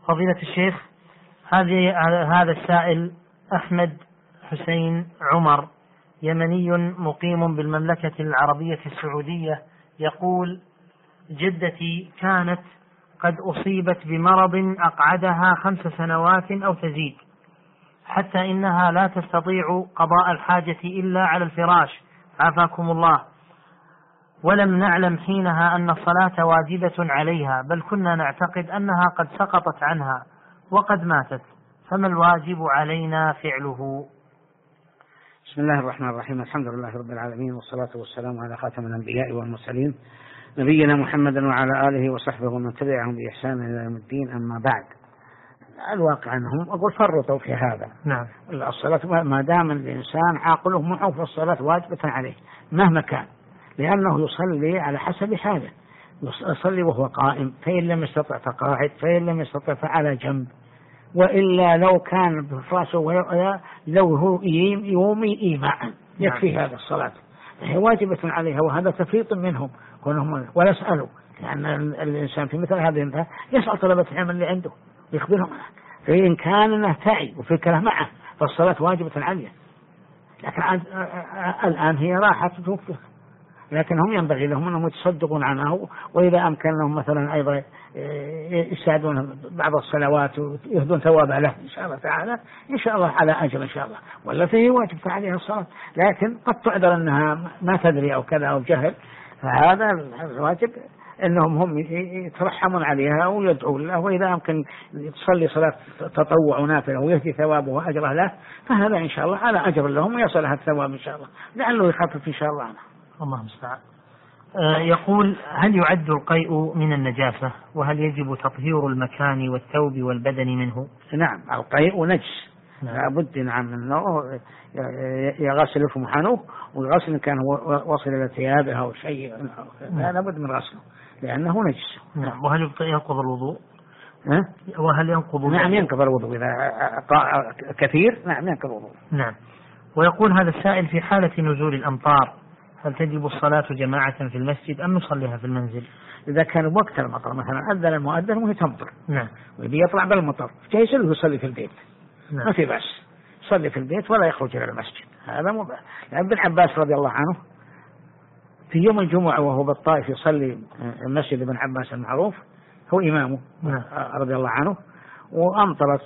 فضيلة الشيخ، هذا السائل أحمد حسين عمر يمني مقيم بالمملكة العربية السعودية، يقول: جدتي كانت قد أصيبت بمرض أقعدها 5 سنوات أو تزيد، حتى إنها لا تستطيع قضاء الحاجة إلا على الفراش عافاكم الله، ولم نعلم حينها أن الصلاة واجبة عليها، بل كنا نعتقد أنها قد سقطت عنها وقد ماتت، فما الواجب علينا فعله؟ بسم الله الرحمن الرحيم. الحمد لله رب العالمين، والصلاة والسلام على خاتم الأنبياء والمرسلين نبينا محمد وعلى آله وصحبه ومن تبعهم بإحسان إلى يوم الدين. أما بعد، الواقع أنهم أقول فرطوا في هذا. نعم. الصلاة ما دام الإنسان عاقله معه فالصلاة واجبة عليه مهما كان، لأنه يصلي على حسب حاله، يصلي وهو قائم، فإن لم يستطع فقاعد، فإن لم يستطع فعلى جنب، وإلا لو كان بفراسه لو هو يومي إيماء يكفي هذا الصلاة، هي واجبة عليها، وهذا تفريط منهم كونهم ولا يسألوا، لأن الإنسان في مثل هذه يسأل طلبة العلم اللي عنده يخبرهم، فإن كان نهتعي وفكره معه فالصلاة واجبة عليه، لكن الآن هي راحت توفي، لكن هم ينبغي لهم أنهم يتصدقون عنه، وإذا أمكن لهم مثلا أيضا يساعدون بعض الصلوات ويهدون ثوابها له إن شاء الله تعالى، إن شاء الله على أجر إن شاء الله، ولا فيه واجب عليها الصلاة، لكن قد تعذر أنها ما تدري أو كذا أو جهل، فهذا الواجب أنهم هم يترحمون عليها ويدعوا له، وإذا أمكن تصلي صلاة تطوع ونافلة ويهدي ثوابه وأجره له، فهذا إن شاء الله على أجر لهم ويصلها الثواب إن شاء الله، لعله يخفف إن شاء الله عنه. الله المستعان. يقول: هل يعد القيء من النجاسة؟ وهل يجب تطهير المكان والثوب والبدن منه؟ نعم، القيء نجس، لابد نعم أنه يغسل في محنوه، ويغسل إن كان وصل إلى ثيابه أو شيء، لابد من غسله لأنه نجس. نعم. وهل ينقض الوضوء؟ وهل ينقض؟ نعم ينقض الوضوء إذا كثير، نعم ينقض الوضوء. نعم. ويقول هذا السائل: في حالة نزول الأمطار هل تجب الصلاة جماعة في المسجد أم نصليها في المنزل؟ إذا كان وقت المطر مثلا أذن المؤذن وهي تمطر، نعم، ويبي يطلع بالمطر جايز له يصلي في البيت، نعم، ما في بأس، يصلي في البيت ولا يخرج إلى المسجد، هذا مباح. لأن ابن عباس رضي الله عنه في يوم الجمعة وهو بالطائف يصلي المسجد ابن عباس المعروف هو إمامه، نعم، رضي الله عنه، وأمطرت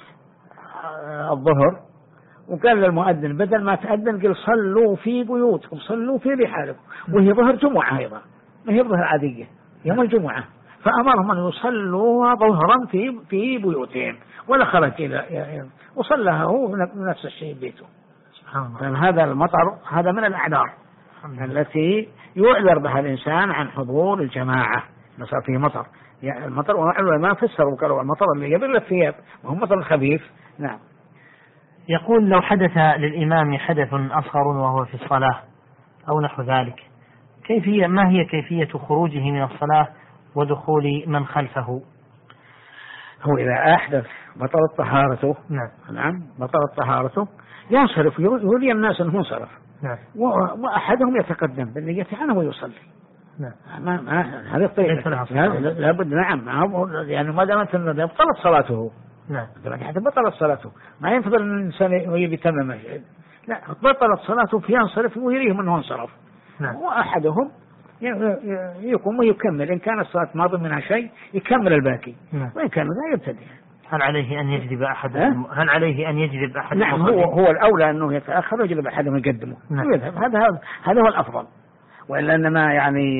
الظهر، وقال للمؤذن بدل ما تأذن قل صلوا في بيوتكم، صلوا في رحالكم، وهي ظهر جمعة أيضا، ما هي ظهر عادية، يوم الجمعة، فأمرهم أن يصلوا ظهرا في بيوتهم، ولا خرج إلى وصلها هو نفس الشيء بيته. سبحان هذا المطر هذا من الأعذار التي يعذر بها الإنسان عن حضور الجماعة، صار فيه مطر، يعني المطر والعلماء فسروا وقالوا المطر اللي يبل الثياب وهو مطر خفيف. نعم. يقول: لو حدث للإمام حدث أصغر وهو في الصلاة أو نحو ذلك، ما هي كيفية خروجه من الصلاة ودخول من خلفه؟ هو إذا أحدث بطلت طهارته، نعم بطلت طهارته، ينصرف يولي الناس أنه انصرف، نعم، وأحدهم يتقدم بالنية عنه ويصلي. نعم. هذه الطريقة لابد. نعم، يعني ما دامت أنه بطلت صلاته، نعم، حتى بطلت صلاته، ما ينفضل أن الإنسان يتمم، لا، بطلت صلاته فينصرف ويريهم أنه انصرف، نعم، وأحدهم يقوم ويكمل، إن كان الصلاة ماضي منها شيء يكمل الباقي، نعم، وإن كان لا يبتدئ. هل عليه أن يجذب أحد؟ هل عليه أن يجذب أحد؟ نعم، هو الأولى أنه يتأخر ويجذب أحدهم يقدمه، نعم، ويذهب، هذا هو الأفضل، وإلا أنما يعني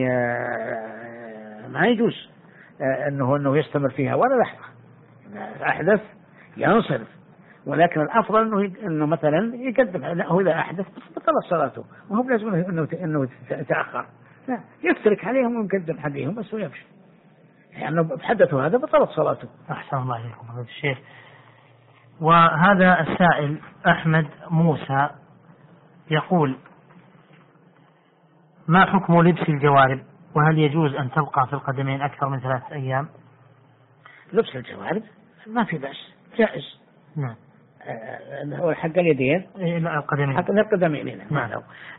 ما يجوز أنه يستمر فيها ولا لحظة، أحدث ينصرف، ولكن الأفضل أنه مثلا يقدم، لا، هو إذا أحدث بطلت صلاته، وهو لازم أنه يتأخر، لا، يفترك عليهم ويقدم حديهم بس ويمشي، يعني بحدثوا هذا بطلت صلاته. أحسن الله إليكم هذا الشيخ. وهذا السائل أحمد موسى يقول: ما حكم لبس الجوارب؟ وهل يجوز أن تبقى في القدمين أكثر من 3 أيام؟ لبس الجوارب ما في بأس، جائز. نعم. هو حق اليدين لا القدمين. حق القدمين نعم.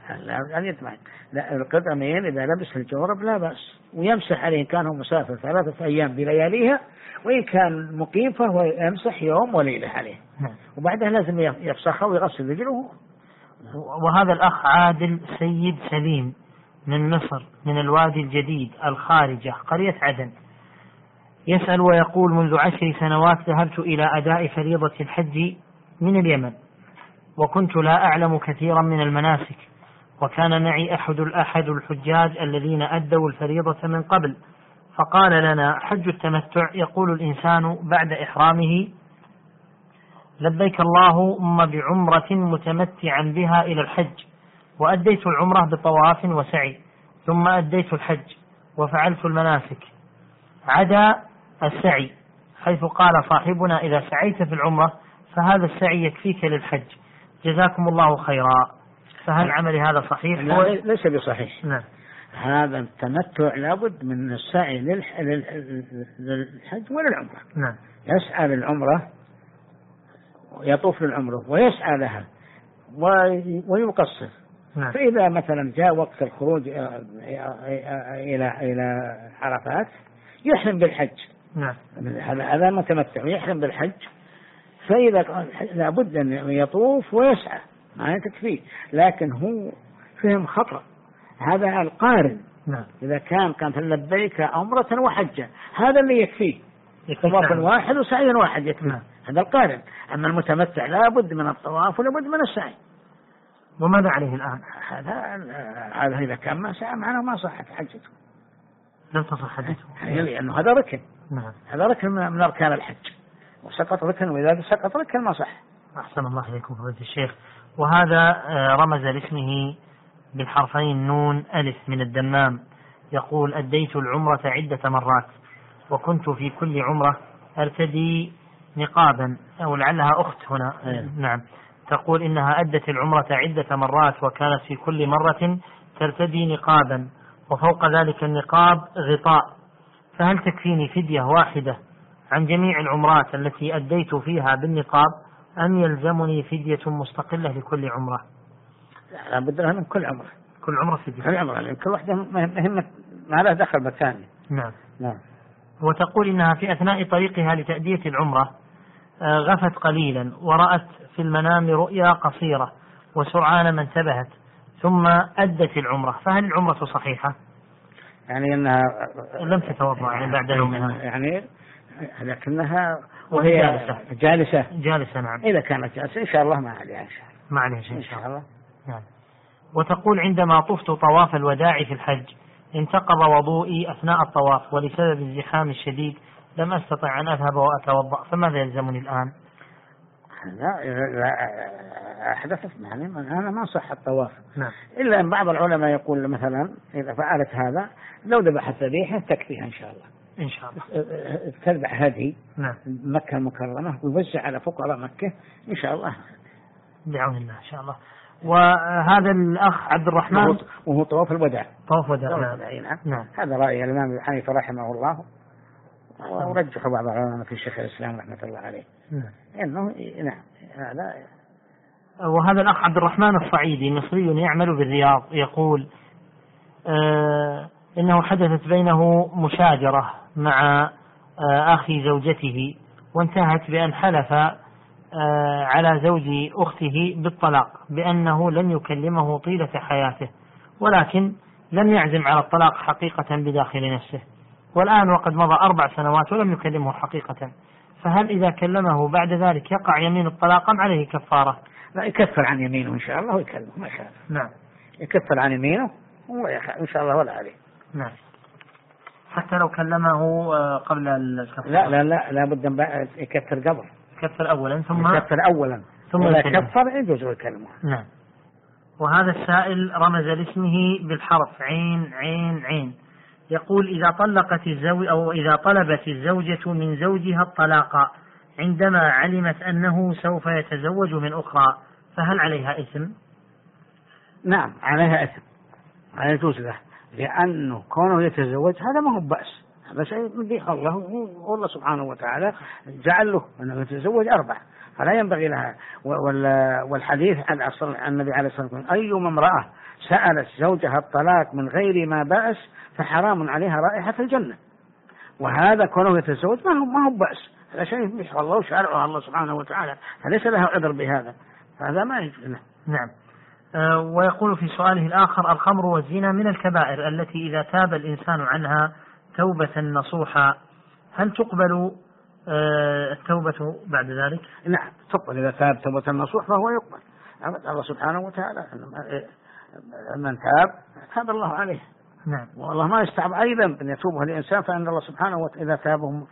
لا القدمين إذا لبس الجورب لا بأس، ويمسح عليه إن كان هو مسافر 3 أيام بلياليها، وإن كان مقيم فهو يمسح يوم وليلة عليه. وبعدها لازم يفسخه ويغسل رجله. وهذا الأخ عادل سيد سليم من مصر، من الوادي الجديد الخارجة قرية عدن، يسأل ويقول: منذ 10 سنوات ذهبت إلى أداء فريضة الحج من اليمن، وكنت لا أعلم كثيرا من المناسك، وكان معي أحد الحجاج الذين أدوا الفريضة من قبل، فقال لنا: حج التمتع يقول الإنسان بعد إحرامه: لبيك اللهم بعمرة متمتعا بها إلى الحج، وأديت العمرة بطواف وسعي، ثم أديت الحج وفعلت المناسك عدا السعي، حيث قال صاحبنا: إذا سعيت في العمرة فهذا السعي يكفيك للحج، جزاكم الله خيرا. فهل عملي هذا صحيح؟ ليس بصحيح. نعم. هذا التمتع لابد من السعي للحج وللعمرة. نعم. يسعى للعمرة، يطوف للعمرة ويسعى لها ويقصر. نعم. فإذا مثلا جاء وقت الخروج إلى عرفات يحرم بالحج. نعم. هذا متمتع يحرم بالحج، فإذا لابد أن يطوف ويسعى ما تكفيه، لكن هو فهم خطأ. هذا القارن. نعم. إذا كانت لبيك عمرة وحجة هذا اللي يكفيه، طواف واحد وسعي واحد يكفيه. نعم. هذا القارن. أما المتمتع لابد من الطواف ولابد من السعي. وماذا عليه الآن؟ هذا إذا كان ما سعى معنا ما صحت حجته، لم تصح حجته، لأنه هذا ركن. نعم. هذا ركن من أركان الحج، وسقط ركن، وإذا سقط ركن ما صح. أحسن الله إليكم فضيلة الشيخ. وهذا رمز لاسمه بالحرفين نون ألف من الدمام، يقول: أديت العمرة عدة مرات، وكنت في كل عمرة أرتدي نقابا، أو لعلها أخت هنا. نعم. تقول إنها أدت العمرة عدة مرات، وكانت في كل مرة ترتدي نقابا، وفوق ذلك النقاب غطاء، فهل تكفيني فدية واحدة عن جميع العمرات التي أديت فيها بالنقاب، أم يلزمني فدية مستقلة لكل عمرة؟ لا بد لها من كل عمرة. كل عمرة فدية. كل عمرة، لأن كل واحدة مهمة ما لها دخل بالثاني. نعم. نعم. وتقول إنها في أثناء طريقها لتأدية العمرة غفت قليلا، ورأت في المنام رؤيا قصيرة، وسرعان ما انتبهت ثم أدت العمرة، فهل العمرة صحيحة؟ يعني أنها لم تتوضأ يعني بعد يومها، يعني لكنها وهي جالسة. نعم. إذا كانت جالسة إن شاء الله ما عليها شيء. ما عليها شيء إن شاء الله. نعم. وتقول: عندما طفت طواف الوداع في الحج انتقض وضوئي أثناء الطواف، ولسبب الزحام الشديد لم أستطع أن أذهب وأتوضأ، فماذا يلزمني الآن؟ لا أحدثت يعني أنا ما صح الطواف. نعم. إلا أن بعض العلماء يقول مثلا إذا فعلت هذا لو ذبحت ذبيحة تكفيها إن شاء الله. إن شاء الله. تذبح هذه. نعم. مكة المكرمة ويوزع على فقراء مكة إن شاء الله. بعون الله إن شاء الله. وهذا الأخ عبد الرحمن وهو طواف الوداع. طواف وداع. نعم. هذا رأي الإمام ابن حنيفة رحمه الله، ورجح بعض العلماء في شيخ الإسلام رحمة الله عليه. إنه نعم هذا. وهذا الأخ عبد الرحمن الصعيدي مصري يعمل بالرياض، يقول إنه حدثت بينه مشاجرة مع أخي زوجته، وانتهت بأن حلف على زوج أخته بالطلاق، بأنه لن يكلمه طيلة حياته، ولكن لم يعزم على الطلاق حقيقة بداخل نفسه، والآن وقد مضى 4 سنوات ولم يكلمه حقيقة، فهل إذا كلمه بعد ذلك يقع يمين الطلاق أم عليه كفارة؟ لا، يكفر عن يمينه إن شاء الله ويكلمه ما شاء الله. نعم. يكفر عن يمينه إن شاء الله ولا عليه. نعم. حتى لو كلمه قبل الكفارة؟ لا بد أن يكفر قبل. يكفر أولا ثم يكفر يجوز يكلمه. نعم. وهذا السائل رمز لاسمه بالحرف عين، يقول: إذا طلقت الزوج أو إذا طلبت الزوجة من زوجها الطلاق عندما علمت أنه سوف يتزوج من أخرى، فهل عليها إثم؟ نعم عليها إثم، لا يجوز له، لأنه كونه يتزوج هذا ما هو بأس، هذا شيء مديح الله، والله سبحانه وتعالى جعل له أنه يتزوج 4، فلا ينبغي لها. والحديث عن أصل النبي عليه الصلاة والسلام: أيما امرأة سألت زوجها الطلاق من غير ما بأس فحرام عليها رائحة الجنة. وهذا كونه يتزوج ما هو بأس، هذا شيء يبيح الله وشرعه الله سبحانه وتعالى، فليس له عذر بهذا، فهذا ما يجوز له. نعم. ويقول في سؤاله الآخر: الخمر والزنا من الكبائر التي إذا تاب الإنسان عنها توبة نصوحا، هل تقبل التوبة بعد ذلك؟ نعم تقبل، إذا تاب توبة نصوح فهو يقبل. الله سبحانه وتعالى من تاب الله عليه. نعم. والله ما يستعب أيضا أن يتوبه الإنسان، فإن الله سبحانه وتعالى إذا تابهم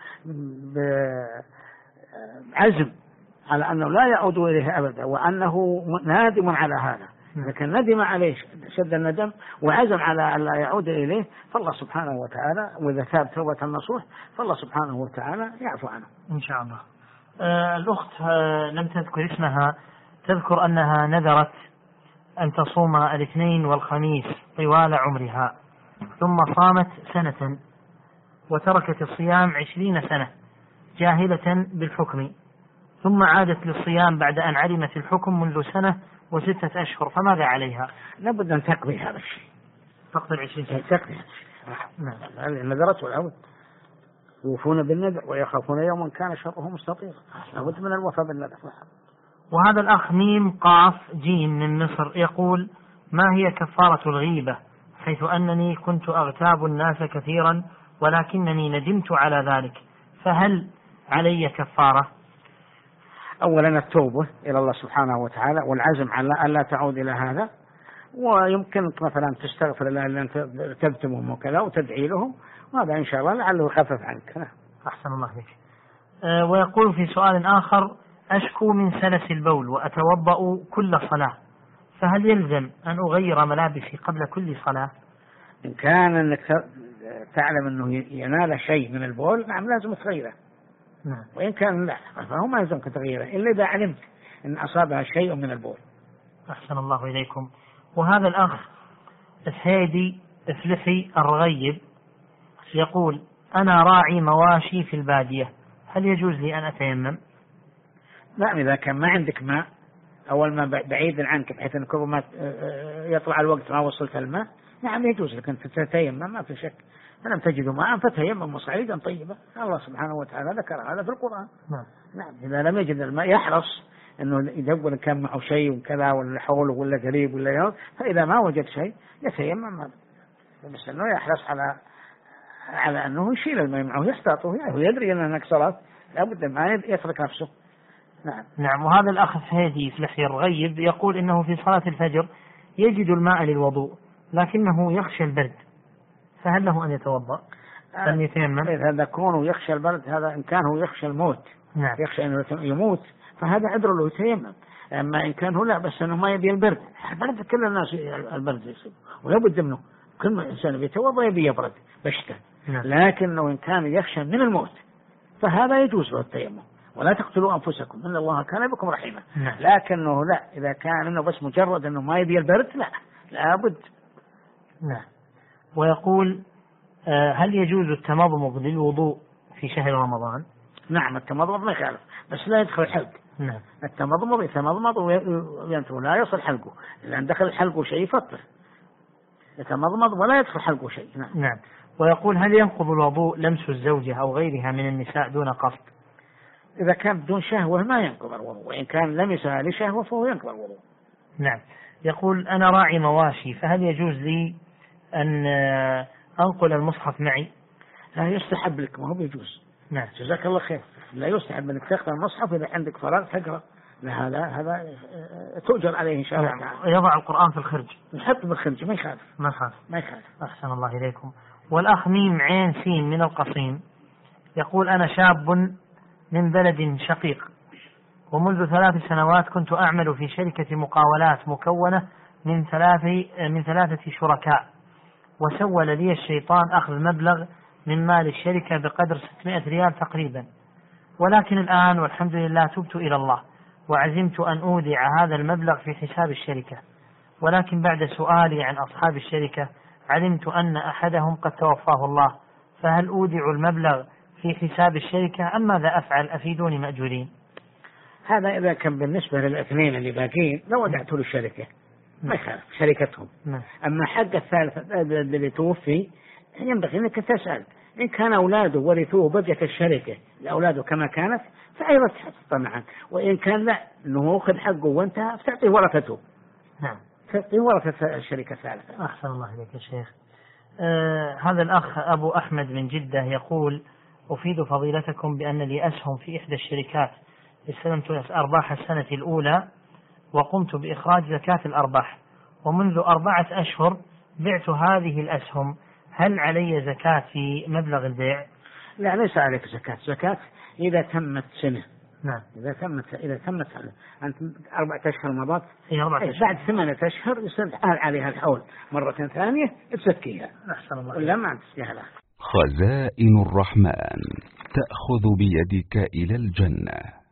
بعزم على أنه لا يعود إليه أبدا وأنه نادم على هذا، لكن ندم عليه شد الندم وعزم على أن لا يعود إليه، فالله سبحانه وتعالى وإذا تاب توبة النصوح فالله سبحانه وتعالى يعفو عنه إن شاء الله. الأخت لم تذكر اسمها، تذكر أنها نذرت أن تصوم الاثنين والخميس طوال عمرها، ثم صامت سنة وتركت الصيام 20 سنة جاهلة بالحكم، ثم عادت للصيام بعد أن علمت الحكم منذ 1 و6 أشهر، فماذا عليها؟ لابد أن تقضي هذا الشيء، تقضي 20 سنة. تقضي. نعم. نذرت والعود يوفون بالنذر ويخافون يوما كان شره مستطيرا، لابد من الوفاء بالنذر. وهذا الأخ ميم قاف جيم من مصر يقول: ما هي كفارة الغيبة، حيث أنني كنت أغتاب الناس كثيرا ولكنني ندمت على ذلك، فهل علي كفارة؟ أولا التوبة إلى الله سبحانه وتعالى والعزم على أن لا تعود إلى هذا، ويمكنك مثلا تستغفر الله لأن تكتبهم وكذا وتدعي لهم، وهذا إن شاء الله لعله يخفف عنك. أحسن الله بك. ويقول في سؤال آخر: أشكو من سلس البول وأتوضأ كل صلاة، فهل يلزم أن أغير ملابسي قبل كل صلاة؟ إن كان أنك تعلم أنه ينال شيء من البول، نعم لازم تغيره. نعم. وإن كان لا فهو ما يلزمك تغييره إلا إذا علمت أن أصابها شيء من البول. أحسن الله إليكم. وهذا الأخ الحيدي إفلحي الرغيب يقول: أنا راعي مواشي في البادية، هل يجوز لي أن أتيمم؟ نعم إذا كان ما عندك ماء أول ما بعيد عنك بحيث أنك ما يطلع الوقت ما وصلت الماء، نعم يجوز لك أن تتيمم ما في شك. فلم تجدوا ماء فتيمموا صعيدا طيبا، الله سبحانه وتعالى ذكر هذا في القرآن. نعم إذا لم يجد الماء يحرص أنه يدور كان معه شيء وكذا ولا حوله ولا قريب ولا يوم، فإذا ما وجد شيء يتيمم، بس أنه يحرص على أنه يشيل الماء معه يحتاطه، ويدري أن هناك صلاة لابد ما يترك نفسه. نعم. وهذا الأخ الحيدي في لحي الرغيب يقول إنه في صلاة الفجر يجد الماء للوضوء لكنه يخشى البرد، فهل له أن يتوضأ؟ أن يتيمم؟ هذا كونه يخشى البرد، هذا إن كان هو يخشى الموت. نعم. يخشى أنه يموت فهذا عذر له يتيمم. أما إن كان هو لا بس أنه ما يبي البرد، البرد كل الناس البرد يصيب ولا بد منه، كل إنسان يتوضأ يبي يبرد بشتى. نعم. لكنه إن كان يخشى من الموت فهذا يجوز له التيمم. ولا تقتلوا أنفسكم إن الله كان بكم رحيما. نعم. لكنه لا إذا كان إنه بس مجرد إنه ما يبي البرد لا بد. نعم. ويقول: هل يجوز التمضمض للوضوء في شهر رمضان؟ نعم التمضمض ما يخالف بس لا يدخل الحلق. نعم. التمضمض يتمضمض وينتهي لا يصل حلقه، لأن دخل حلقه شيء يفطر، يتمضمض ولا يدخل حلقه شيء. نعم. نعم. ويقول: هل ينقض الوضوء لمس الزوجة أو غيرها من النساء دون قصد؟ إذا كان بدون شهوة ما ينقض الوضوء، وإن كان لمسها لشهوة فهو ينقض الوضوء. نعم. يقول: أنا راعي مواشي، فهل يجوز لي أن أنقل المصحف معي؟ لا يستحب لك، ما هو بيجوز. نعم. جزاك الله خير. لا يستحب أنك تأخذ المصحف إذا عندك فراغ تقرأ، هذا تؤجر عليه إن شاء الله تعالى. يضع القرآن في الخرج، يحط بالخرج ما يخالف. ما يخالف. أحسن الله إليكم. والأخ ميم عين سين من القصيم يقول: أنا شاب من بلد شقيق، ومنذ 3 سنوات كنت أعمل في شركة مقاولات مكونة من 3 شركاء، وسول لي الشيطان أخذ مبلغ من مال الشركة بقدر 600 ريال تقريبا، ولكن الآن والحمد لله تبت إلى الله وعزمت أن أودع هذا المبلغ في حساب الشركة، ولكن بعد سؤالي عن أصحاب الشركة علمت أن أحدهم قد توفاه الله، فهل أودع المبلغ في حساب الشركة أم ماذا أفعل؟ أفيدوني مأجورين. هذا إذا كان بالنسبة للاثنين اللي باقين لو ودعت له الشركة ما يخالف شركتهم. أما حق الثالث اللي توفي ينبغي أنك تسأل إن كان أولاده ورثوه بقيت الشركة لأولاده كما كانت فأيضا تحط معا، وإن كان لا أنه أخذ حقه وانتهى فتعطيه ورثته. نعم تعطيه ورثة الشركة الثالثة. أحسن الله إليك يا شيخ. هذا الأخ أبو أحمد من جدة يقول أفيد فضيلتكم بأن لي أسهم في إحدى الشركات استلمت أرباح السنة الأولى وقمت بإخراج زكاة الأرباح، ومنذ 4 أشهر بعت هذه الأسهم، هل علي زكاة في مبلغ البيع؟ لا ليس عليك زكاة إذا تمت سنة. نعم. إذا تمت أنت 4 أشهر مضت بعد 8 أشهر يصير عليها الحول مرة ثانية تزكيها. أحسن الله. ولا ما تستاهلها. خزائن الرحمن تأخذ بيدك إلى الجنة.